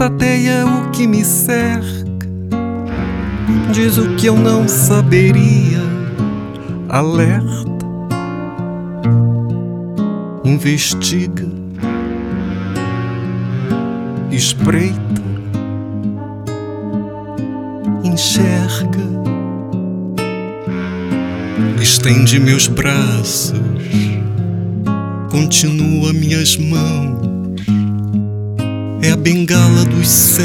tateia o que me cerca, diz o que eu não saberia, alerta, investiga, espreita, enxerga, estende meus braços, continua minhas mãos, é a bengala dos cegos.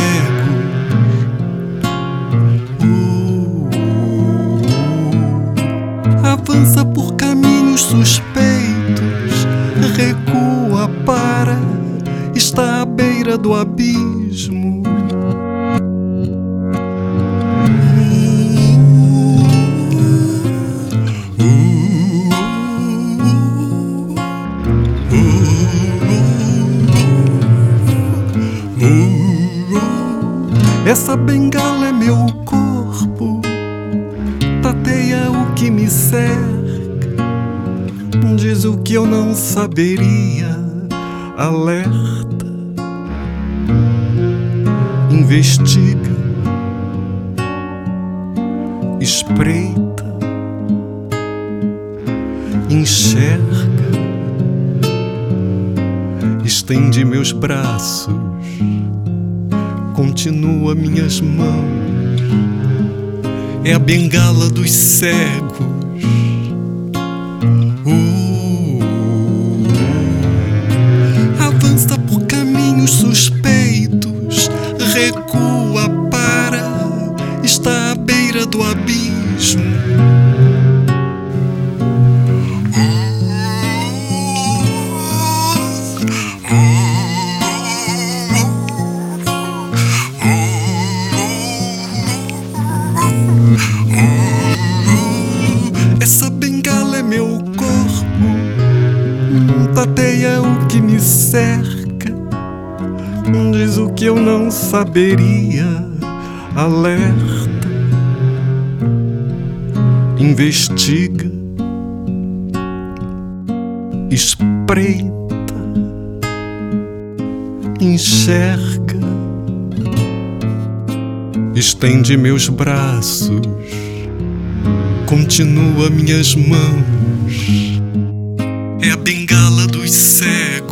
Avança por caminhos suspeitos, recua, para, está à beira do abismo. Essa bengala é meu corpo, tateia o que me cerca, diz o que eu não saberia, alerta, investiga, espreita, enxerga, estende meus braços, continua minhas mãos, é a bengala dos cegos. Avança por caminhos suspeitos, recua, para, está à beira do abismo. Essa bengala é meu corpo, tateia o que me cerca, diz o que eu não saberia, alerta, investiga, espreita, enxerga, estende meus braços, continua minhas mãos, é a bengala dos cegos.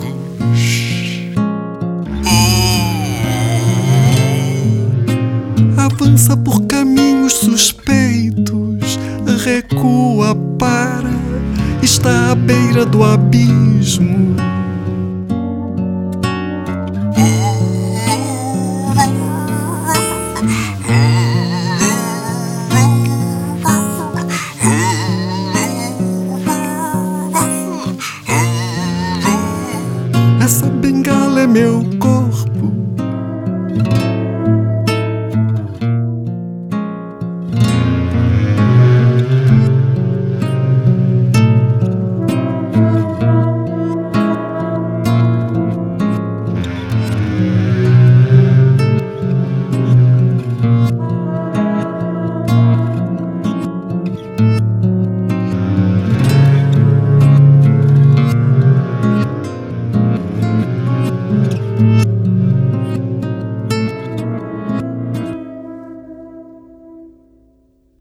Avança por caminhos suspeitos, recua, para, está à beira do abismo. Essa bengala é meu corpo.